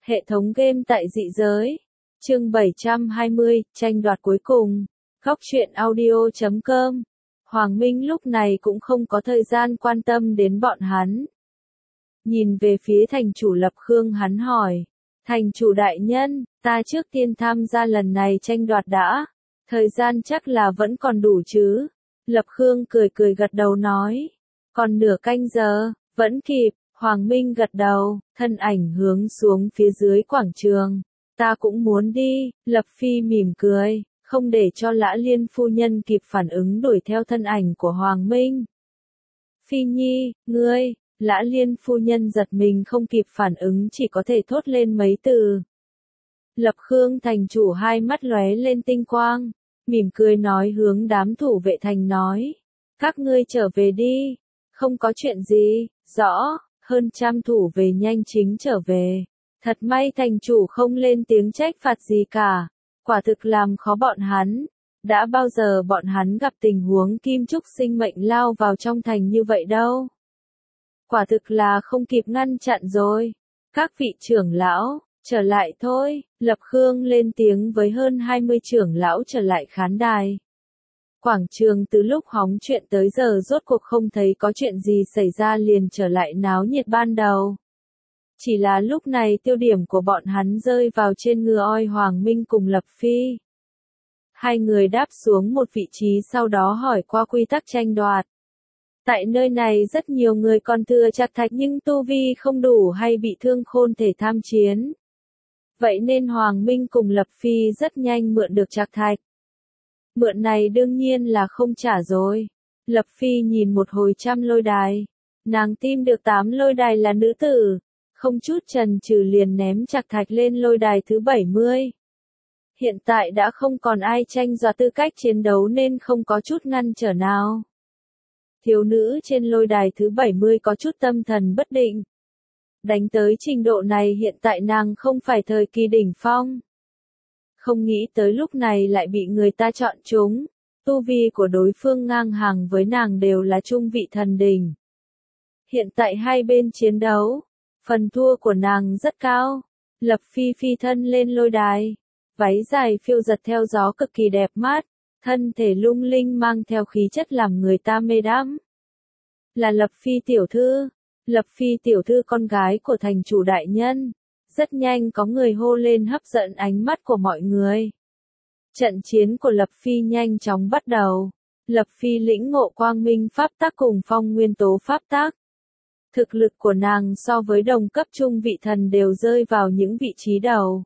Hệ thống game tại dị giới. Chương 720, tranh đoạt cuối cùng. Góc truyện audio.com. Hoàng Minh lúc này cũng không có thời gian quan tâm đến bọn hắn. Nhìn về phía thành chủ Lập Khương hắn hỏi. Thành chủ đại nhân, ta trước tiên tham gia lần này tranh đoạt đã. Thời gian chắc là vẫn còn đủ chứ. Lập Khương cười cười gật đầu nói. Còn nửa canh giờ, vẫn kịp. Hoàng Minh gật đầu, thân ảnh hướng xuống phía dưới quảng trường. Ta cũng muốn đi, Lập Phi mỉm cười, không để cho Lã Liên phu nhân kịp phản ứng đuổi theo thân ảnh của Hoàng Minh. Phi Nhi, ngươi, Lã Liên phu nhân giật mình không kịp phản ứng chỉ có thể thốt lên mấy từ. Lập Khương thành chủ hai mắt lóe lên tinh quang, mỉm cười nói hướng đám thủ vệ thành nói. Các ngươi trở về đi, không có chuyện gì, rõ. Hơn trăm thủ về nhanh chính trở về. Thật may thành chủ không lên tiếng trách phạt gì cả. Quả thực làm khó bọn hắn. Đã bao giờ bọn hắn gặp tình huống kim trúc sinh mệnh lao vào trong thành như vậy đâu. Quả thực là không kịp ngăn chặn rồi. Các vị trưởng lão, trở lại thôi. Lập Khương lên tiếng với hơn 20 trưởng lão trở lại khán đài. Quảng trường từ lúc hóng chuyện tới giờ rốt cuộc không thấy có chuyện gì xảy ra liền trở lại náo nhiệt ban đầu. Chỉ là lúc này tiêu điểm của bọn hắn rơi vào trên ngựa oi Hoàng Minh cùng Lập Phi. Hai người đáp xuống một vị trí sau đó hỏi qua quy tắc tranh đoạt. Tại nơi này rất nhiều người còn thừa trạc thạch nhưng tu vi không đủ hay bị thương khôn thể tham chiến. Vậy nên Hoàng Minh cùng Lập Phi rất nhanh mượn được trạc thạch. Mượn này đương nhiên là không trả rồi. Lập Phi nhìn một hồi trăm lôi đài. Nàng tìm được 8 lôi đài là nữ tử. Không chút chần chừ liền ném trạc thạch lên lôi đài thứ 70. Hiện tại đã không còn ai tranh giành tư cách chiến đấu nên không có chút ngăn trở nào. Thiếu nữ trên lôi đài thứ 70 có chút tâm thần bất định. Đánh tới trình độ này hiện tại nàng không phải thời kỳ đỉnh phong. Không nghĩ tới lúc này lại bị người ta chọn chúng. Tu vi của đối phương ngang hàng với nàng đều là trung vị thần đỉnh. Hiện tại hai bên chiến đấu, phần thua của nàng rất cao. Lập Phi phi thân lên lôi đài, váy dài phiêu giật theo gió cực kỳ đẹp mắt, thân thể lung linh mang theo khí chất làm người ta mê đắm. Là Lập Phi tiểu thư, Lập Phi tiểu thư con gái của thành chủ đại nhân. Rất nhanh có người hô lên hấp dẫn ánh mắt của mọi người. Trận chiến của Lập Phi nhanh chóng bắt đầu. Lập Phi lĩnh ngộ quang minh pháp tắc cùng phong nguyên tố pháp tắc. Thực lực của nàng so với đồng cấp trung vị thần đều rơi vào những vị trí đầu.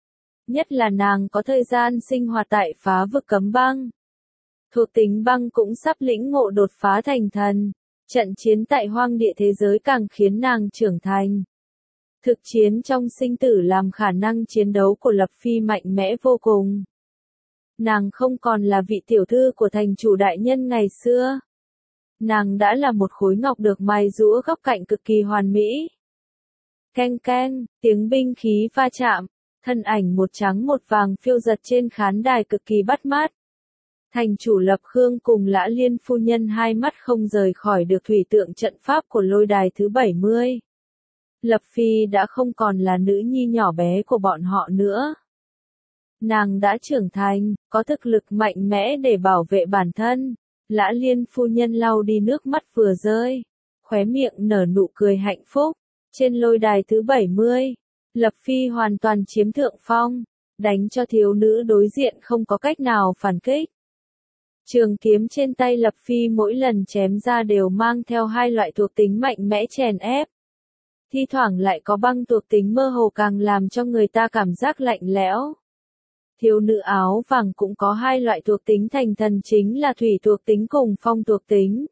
Nhất là nàng có thời gian sinh hoạt tại phá vực cấm băng. Thuộc tính băng cũng sắp lĩnh ngộ đột phá thành thần. Trận chiến tại hoang địa thế giới càng khiến nàng trưởng thành. Thực chiến trong sinh tử làm khả năng chiến đấu của Lập Phi mạnh mẽ vô cùng. Nàng không còn là vị tiểu thư của thành chủ đại nhân ngày xưa. Nàng đã là một khối ngọc được mài giũa góc cạnh cực kỳ hoàn mỹ. Keng keng, tiếng binh khí va chạm, thân ảnh một trắng một vàng phiêu giật trên khán đài cực kỳ bắt mắt. Thành chủ Lập Khương cùng Lã Liên phu nhân hai mắt không rời khỏi được thủy tượng trận pháp của lôi đài thứ 70. Lập Phi đã không còn là nữ nhi nhỏ bé của bọn họ nữa. Nàng đã trưởng thành, có thực lực mạnh mẽ để bảo vệ bản thân. Lã Liên phu nhân lau đi nước mắt vừa rơi, khóe miệng nở nụ cười hạnh phúc. Trên lôi đài thứ 70, Lập Phi hoàn toàn chiếm thượng phong, đánh cho thiếu nữ đối diện không có cách nào phản kích. Trường kiếm trên tay Lập Phi mỗi lần chém ra đều mang theo hai loại thuộc tính mạnh mẽ chèn ép. Thi thoảng lại có băng thuộc tính mơ hồ càng làm cho người ta cảm giác lạnh lẽo. Thiếu nữ áo vàng cũng có hai loại thuộc tính thành thần chính là thủy thuộc tính cùng phong thuộc tính.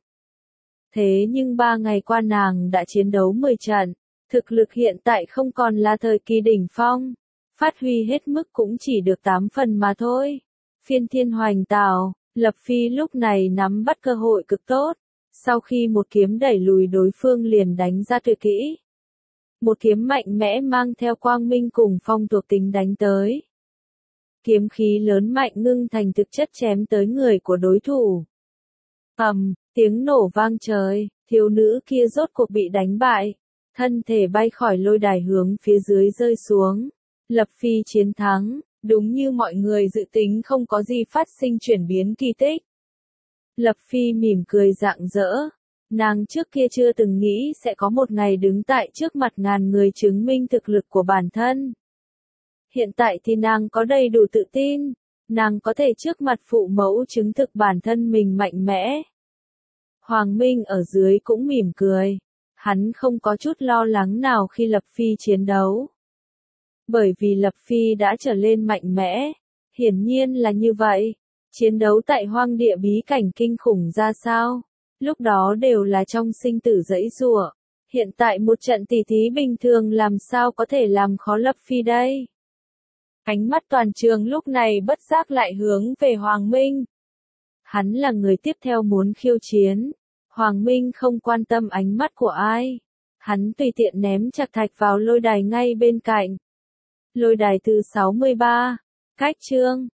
Thế nhưng 3 ngày qua nàng đã chiến đấu 10 trận, thực lực hiện tại không còn là thời kỳ đỉnh phong, phát huy hết mức cũng chỉ được 8 phần mà thôi. Phiên thiên hoành tào, Lập Phi lúc này nắm bắt cơ hội cực tốt, sau khi một kiếm đẩy lùi đối phương liền đánh ra tuyệt kỹ. Một kiếm mạnh mẽ mang theo quang minh cùng phong thuộc tính đánh tới. Kiếm khí lớn mạnh ngưng thành thực chất chém tới người của đối thủ. Tiếng nổ vang trời, thiếu nữ kia rốt cuộc bị đánh bại. thân thể bay khỏi lôi đài hướng phía dưới rơi xuống. Lập Phi chiến thắng, đúng như mọi người dự tính, không có gì phát sinh chuyển biến kỳ tích. Lập Phi mỉm cười rạng rỡ. Nàng trước kia chưa từng nghĩ sẽ có một ngày đứng tại trước mặt ngàn người chứng minh thực lực của bản thân. Hiện tại thì nàng có đầy đủ tự tin, nàng có thể trước mặt phụ mẫu chứng thực bản thân mình mạnh mẽ. Hoàng Minh ở dưới cũng mỉm cười, hắn không có chút lo lắng nào khi Lập Phi chiến đấu. Bởi vì Lập Phi đã trở lên mạnh mẽ, hiển nhiên là như vậy. Chiến đấu tại hoang địa bí cảnh kinh khủng ra sao? Lúc đó đều là trong sinh tử giãy giụa. Hiện tại một trận tỉ thí bình thường làm sao có thể làm khó Lập Phi đây? Ánh mắt toàn trường lúc này bất giác lại hướng về Hoàng Minh. Hắn là người tiếp theo muốn khiêu chiến. Hoàng Minh không quan tâm ánh mắt của ai. Hắn tùy tiện ném chạc thạch vào lôi đài ngay bên cạnh. Lôi đài thứ 63. Cách chương.